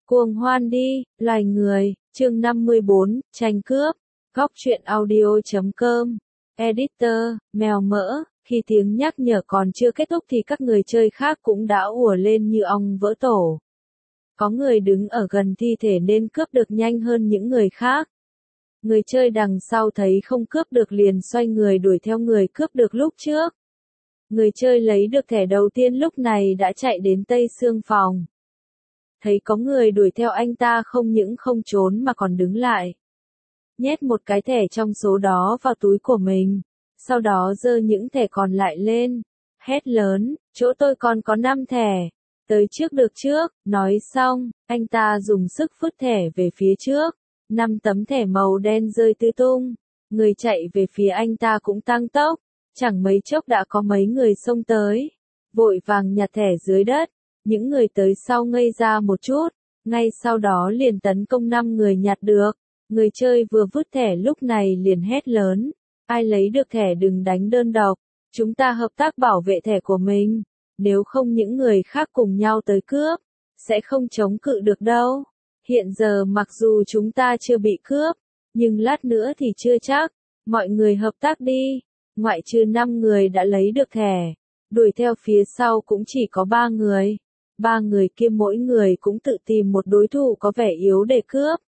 Cuồng hoan đi, loài người, chương 54, tranh cướp, góc truyện audio.com, editor, mèo mỡ, khi tiếng nhắc nhở còn chưa kết thúc thì các người chơi khác cũng đã ùa lên như ong vỡ tổ. Có người đứng ở gần thi thể nên cướp được nhanh hơn những người khác. Người chơi đằng sau thấy không cướp được liền xoay người đuổi theo người cướp được lúc trước. Người chơi lấy được thẻ đầu tiên lúc này đã chạy đến Tây Sương phòng. Thấy có người đuổi theo anh ta không những không trốn mà còn đứng lại. Nhét một cái thẻ trong số đó vào túi của mình. Sau đó giơ những thẻ còn lại lên. Hét lớn, chỗ tôi còn có 5 thẻ. Tới trước được trước, nói xong, anh ta dùng sức phứt thẻ về phía trước. 5 tấm thẻ màu đen rơi tứ tung. Người chạy về phía anh ta cũng tăng tốc. Chẳng mấy chốc đã có mấy người xông tới. Vội vàng nhặt thẻ dưới đất. Những người tới sau ngây ra một chút. Ngay sau đó liền tấn công 5 người nhặt được. Người chơi vừa vứt thẻ lúc này liền hét lớn. Ai lấy được thẻ đừng đánh đơn độc. Chúng ta hợp tác bảo vệ thẻ của mình. Nếu không những người khác cùng nhau tới cướp. Sẽ không chống cự được đâu. Hiện giờ mặc dù chúng ta chưa bị cướp. Nhưng lát nữa thì chưa chắc. Mọi người hợp tác đi. Ngoại trừ 5 người đã lấy được thẻ. Đuổi theo phía sau cũng chỉ có 3 người. 3 người kia mỗi người cũng tự tìm một đối thủ có vẻ yếu để cướp.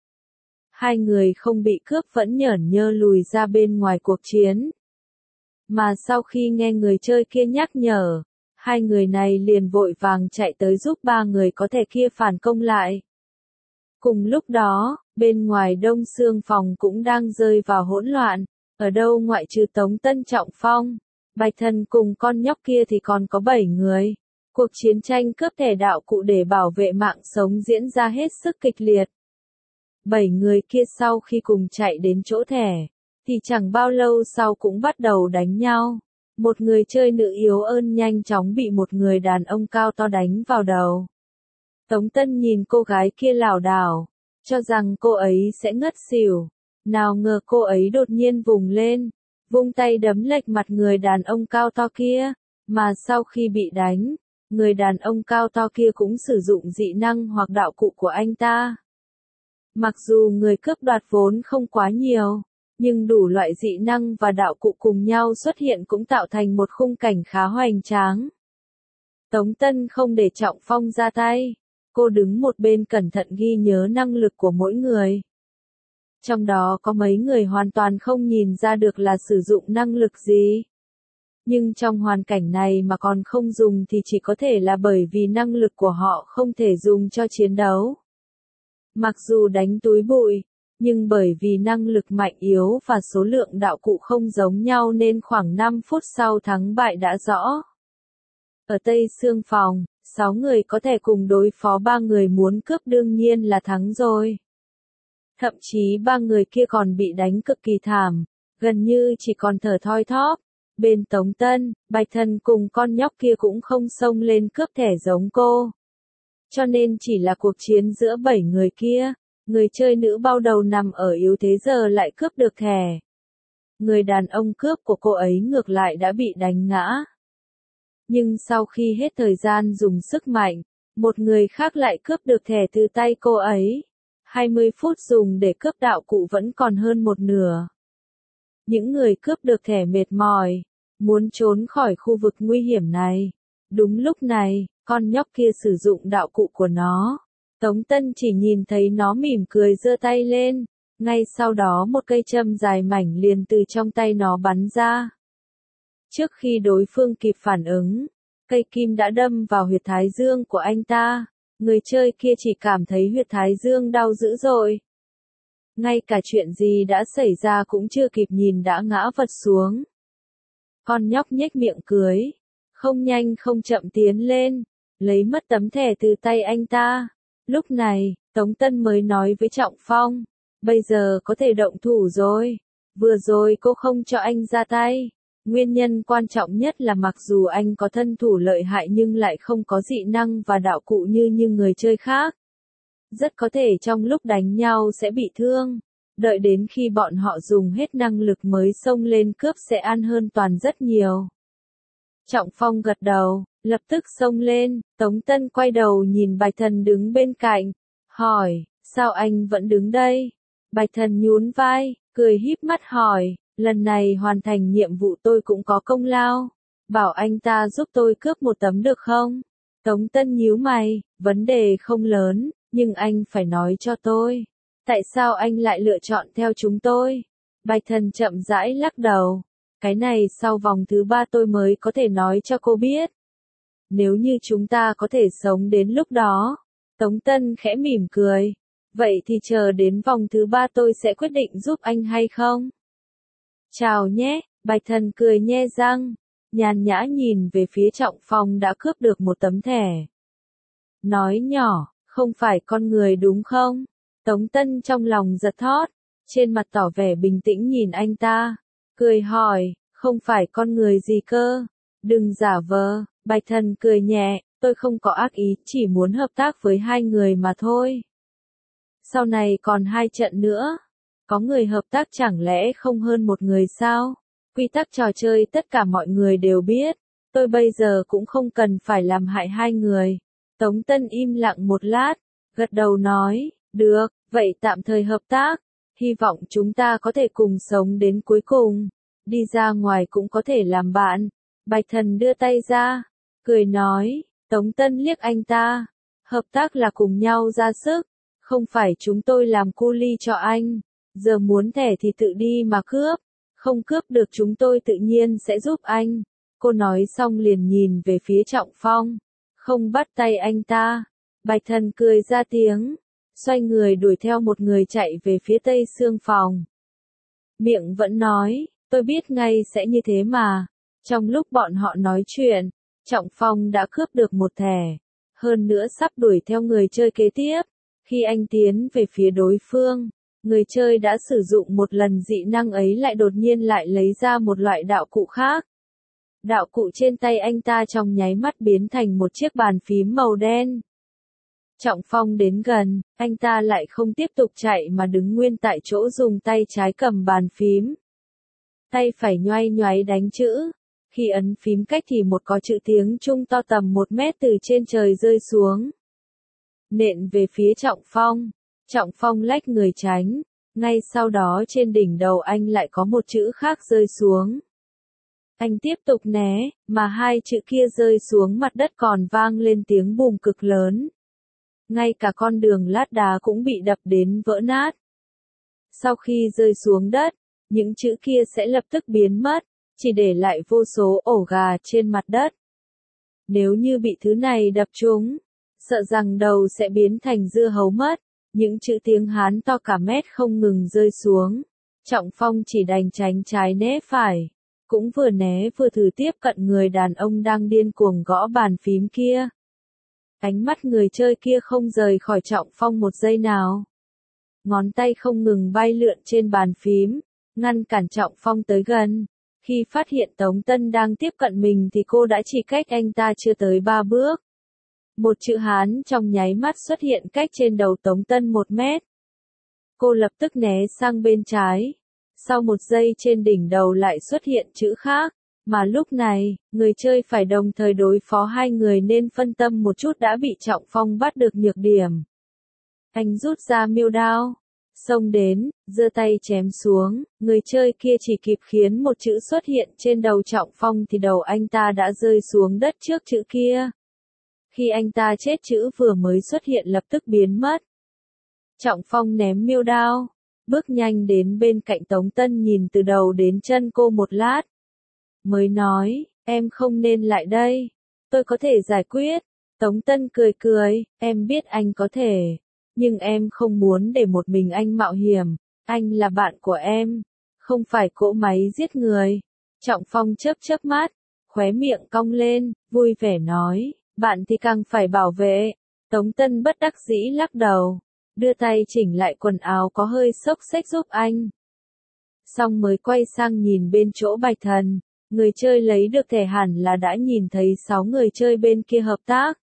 2 người không bị cướp vẫn nhởn nhơ lùi ra bên ngoài cuộc chiến. Mà sau khi nghe người chơi kia nhắc nhở, 2 người này liền vội vàng chạy tới giúp 3 người có thể kia phản công lại. Cùng lúc đó, bên ngoài Đông Sương phòng cũng đang rơi vào hỗn loạn, ở đâu ngoại trừ Tống Tân Trọng Phong, Bạch Thần cùng con nhóc kia thì còn có 7 người. Cuộc chiến tranh cướp thẻ đạo cụ để bảo vệ mạng sống diễn ra hết sức kịch liệt. 7 người kia sau khi cùng chạy đến chỗ thẻ, thì chẳng bao lâu sau cũng bắt đầu đánh nhau. Một người chơi nữ yếu ơn nhanh chóng bị một người đàn ông cao to đánh vào đầu. Tống Tân nhìn cô gái kia lảo đảo, cho rằng cô ấy sẽ ngất xỉu. Nào ngờ cô ấy đột nhiên vùng lên, vung tay đấm lệch mặt người đàn ông cao to kia, mà sau khi bị đánh, người đàn ông cao to kia cũng sử dụng dị năng hoặc đạo cụ của anh ta. Mặc dù người cướp đoạt vốn không quá nhiều, nhưng đủ loại dị năng và đạo cụ cùng nhau xuất hiện cũng tạo thành một khung cảnh khá hoành tráng. Tống Tân không để Trọng Phong ra tay, cô đứng một bên cẩn thận ghi nhớ năng lực của mỗi người. Trong đó có mấy người hoàn toàn không nhìn ra được là sử dụng năng lực gì. Nhưng trong hoàn cảnh này mà còn không dùng thì chỉ có thể là bởi vì năng lực của họ không thể dùng cho chiến đấu. Mặc dù đánh túi bụi, nhưng bởi vì năng lực mạnh yếu và số lượng đạo cụ không giống nhau nên khoảng 5 phút sau thắng bại đã rõ. Ở Tây Sương phòng, 6 người có thể cùng đối phó 3 người muốn cướp đương nhiên là thắng rồi. Thậm chí 3 người kia còn bị đánh cực kỳ thảm, gần như chỉ còn thở thoi thóp. Bên Tống Tân, Bạch Thần cùng con nhóc kia cũng không xông lên cướp thẻ giống cô. Cho nên chỉ là cuộc chiến giữa 7 người kia, người chơi nữ bao đầu nằm ở yếu thế giờ lại cướp được thẻ. Người đàn ông cướp của cô ấy ngược lại đã bị đánh ngã. Nhưng sau khi hết thời gian dùng sức mạnh, một người khác lại cướp được thẻ từ tay cô ấy. 20 phút dùng để cướp đạo cụ vẫn còn hơn một nửa. Những người cướp được thẻ mệt mỏi, muốn trốn khỏi khu vực nguy hiểm này. Đúng lúc này, con nhóc kia sử dụng đạo cụ của nó. Tống Tân chỉ nhìn thấy nó mỉm cười giơ tay lên, ngay sau đó một cây châm dài mảnh liền từ trong tay nó bắn ra. Trước khi đối phương kịp phản ứng, cây kim đã đâm vào huyệt thái dương của anh ta. Người chơi kia chỉ cảm thấy huyệt thái dương đau dữ dội. Ngay cả chuyện gì đã xảy ra cũng chưa kịp nhìn đã ngã vật xuống. Con nhóc nhếch miệng cười, không nhanh không chậm tiến lên, lấy mất tấm thẻ từ tay anh ta. Lúc này, Tống Tân mới nói với Trọng Phong, bây giờ có thể động thủ rồi. Vừa rồi cô không cho anh ra tay. Nguyên nhân quan trọng nhất là mặc dù anh có thân thủ lợi hại nhưng lại không có dị năng và đạo cụ như người chơi khác. Rất có thể trong lúc đánh nhau sẽ bị thương. Đợi đến khi bọn họ dùng hết năng lực mới xông lên cướp sẽ ăn hơn toàn rất nhiều. Trọng Phong gật đầu, lập tức xông lên. Tống Tân quay đầu nhìn Bạch Thần đứng bên cạnh, Hỏi, sao anh vẫn đứng đây? Bạch Thần nhún vai, cười híp mắt hỏi, lần này hoàn thành nhiệm vụ tôi cũng có công lao. Bảo anh ta giúp tôi cướp một tấm được không? Tống Tân nhíu mày, vấn đề không lớn, nhưng anh phải nói cho tôi. Tại sao anh lại lựa chọn theo chúng tôi? Bạch Thần chậm rãi lắc đầu. Cái này sau vòng thứ 3 tôi mới có thể nói cho cô biết. Nếu như chúng ta có thể sống đến lúc đó. Tống Tân khẽ mỉm cười. Vậy thì chờ đến vòng thứ 3 tôi sẽ quyết định giúp anh hay không? Chào nhé, Bạch Thần cười nhe răng. Nhàn nhã nhìn về phía Trọng Phong đã cướp được một tấm thẻ. Nói nhỏ, không phải con người đúng không? Tống Tân trong lòng giật thót, trên mặt tỏ vẻ bình tĩnh nhìn anh ta. Cười hỏi, không phải con người gì cơ? Đừng giả vờ, Bạch Thần cười nhẹ, tôi không có ác ý, chỉ muốn hợp tác với hai người mà thôi. Sau này còn 2 trận nữa. Có người hợp tác chẳng lẽ không hơn một người sao? Quy tắc trò chơi tất cả mọi người đều biết. Tôi bây giờ cũng không cần phải làm hại hai người. Tống Tân im lặng một lát, gật đầu nói, được, vậy tạm thời hợp tác. Hy vọng chúng ta có thể cùng sống đến cuối cùng. Đi ra ngoài cũng có thể làm bạn. Bạch Thần đưa tay ra, cười nói, Tống Tân liếc anh ta. Hợp tác là cùng nhau ra sức. Không phải chúng tôi làm cu ly cho anh. Giờ muốn thẻ thì tự đi mà cướp. Không cướp được chúng tôi tự nhiên sẽ giúp anh. Cô nói xong liền nhìn về phía Trọng Phong. Không bắt tay anh ta. Bạch Thần cười ra tiếng. Xoay người đuổi theo một người chạy về phía tây xương phòng. Miệng vẫn nói, tôi biết ngay sẽ như thế mà. Trong lúc bọn họ nói chuyện, Trọng Phong đã cướp được một thẻ. Hơn nữa sắp đuổi theo người chơi kế tiếp. Khi anh tiến về phía đối phương, người chơi đã sử dụng một lần dị năng ấy lại đột nhiên lại lấy ra một loại đạo cụ khác. Đạo cụ trên tay anh ta trong nháy mắt biến thành một chiếc bàn phím màu đen. Trọng Phong đến gần, anh ta lại không tiếp tục chạy mà đứng nguyên tại chỗ dùng tay trái cầm bàn phím. Tay phải nhoay nhoáy đánh chữ. Khi ấn phím cách thì một có chữ tiếng Trung to tầm 1 mét từ trên trời rơi xuống. Nện về phía Trọng Phong. Trọng Phong lách người tránh. Ngay sau đó trên đỉnh đầu anh lại có một chữ khác rơi xuống. Anh tiếp tục né, mà 2 chữ kia rơi xuống mặt đất còn vang lên tiếng bùm cực lớn. Ngay cả con đường lát đá cũng bị đập đến vỡ nát. Sau khi rơi xuống đất, những chữ kia sẽ lập tức biến mất, chỉ để lại vô số ổ gà trên mặt đất. Nếu như bị thứ này đập trúng, sợ rằng đầu sẽ biến thành dưa hấu mất. Những chữ tiếng Hán to cả mét không ngừng rơi xuống. Trọng Phong chỉ đành tránh trái né phải. Cũng vừa né vừa thử tiếp cận người đàn ông đang điên cuồng gõ bàn phím kia. Ánh mắt người chơi kia không rời khỏi Trọng Phong một giây nào. Ngón tay không ngừng bay lượn trên bàn phím, ngăn cản Trọng Phong tới gần. Khi phát hiện Tống Tân đang tiếp cận mình thì cô đã chỉ cách anh ta chưa tới 3 bước. Một chữ Hán trong nháy mắt xuất hiện cách trên đầu Tống Tân 1 mét. Cô lập tức né sang bên trái. Sau 1 giây trên đỉnh đầu lại xuất hiện chữ khác. Mà lúc này, người chơi phải đồng thời đối phó 2 người nên phân tâm một chút đã bị Trọng Phong bắt được nhược điểm. Anh rút ra miêu đao. Xông đến, giơ tay chém xuống. Người chơi kia chỉ kịp khiến một chữ xuất hiện trên đầu Trọng Phong thì đầu anh ta đã rơi xuống đất trước chữ kia. Khi anh ta chết chữ vừa mới xuất hiện lập tức biến mất. Trọng Phong ném miêu đao, bước nhanh đến bên cạnh Tống Tân nhìn từ đầu đến chân cô một lát. Mới nói, em không nên lại đây. Tôi có thể giải quyết. Tống Tân cười cười, em biết anh có thể. Nhưng em không muốn để một mình anh mạo hiểm. Anh là bạn của em. Không phải cỗ máy giết người. Trọng Phong chớp chớp mắt, khóe miệng cong lên, vui vẻ nói. Bạn thì càng phải bảo vệ. Tống Tân bất đắc dĩ lắc đầu. Đưa tay chỉnh lại quần áo có hơi xốc xếch giúp anh. Xong mới quay sang nhìn bên chỗ Bạch Thần. Người chơi lấy được thẻ hẳn là đã nhìn thấy 6 người chơi bên kia hợp tác.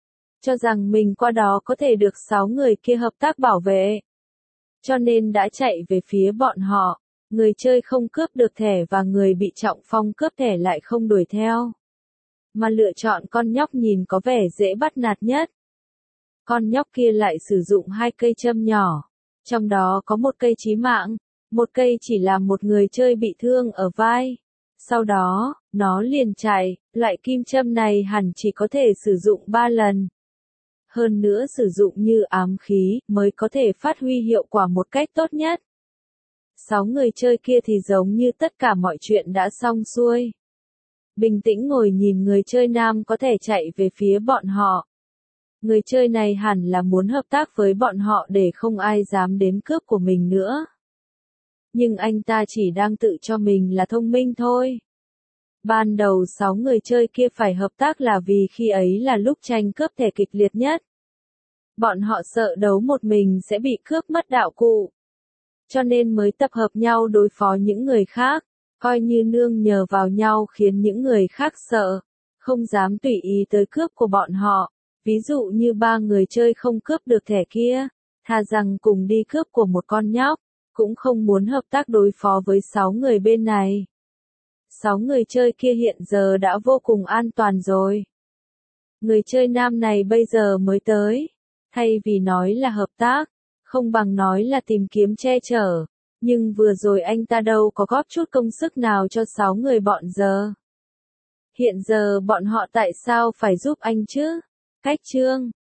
Cho rằng mình qua đó có thể được 6 người kia hợp tác bảo vệ. Cho nên đã chạy về phía bọn họ. Người chơi không cướp được thẻ và người bị Trọng Phong cướp thẻ lại không đuổi theo. Mà lựa chọn con nhóc nhìn có vẻ dễ bắt nạt nhất. Con nhóc kia lại sử dụng 2 cây châm nhỏ. Trong đó có một cây chí mạng, một cây chỉ làm một người chơi bị thương ở vai. Sau đó, nó liền chạy, loại kim châm này hẳn chỉ có thể sử dụng 3 lần. Hơn nữa sử dụng như ám khí mới có thể phát huy hiệu quả một cách tốt nhất. 6 người chơi kia thì giống như tất cả mọi chuyện đã xong xuôi. Bình tĩnh ngồi nhìn người chơi nam có thể chạy về phía bọn họ. Người chơi này hẳn là muốn hợp tác với bọn họ để không ai dám đến cướp của mình nữa. Nhưng anh ta chỉ đang tự cho mình là thông minh thôi. Ban đầu 6 người chơi kia phải hợp tác là vì khi ấy là lúc tranh cướp thẻ kịch liệt nhất. Bọn họ sợ đấu một mình sẽ bị cướp mất đạo cụ. Cho nên mới tập hợp nhau đối phó những người khác, coi như nương nhờ vào nhau khiến những người khác sợ, không dám tùy ý tới cướp của bọn họ. Ví dụ như 3 người chơi không cướp được thẻ kia, thà rằng cùng đi cướp của một con nhóc, cũng không muốn hợp tác đối phó với 6 người bên này. 6 người chơi kia hiện giờ đã vô cùng an toàn rồi. Người chơi nam này bây giờ mới tới, thay vì nói là hợp tác, không bằng nói là tìm kiếm che chở, nhưng vừa rồi anh ta đâu có góp chút công sức nào cho 6 người bọn giờ. Hiện giờ bọn họ tại sao phải giúp anh chứ? Cách chương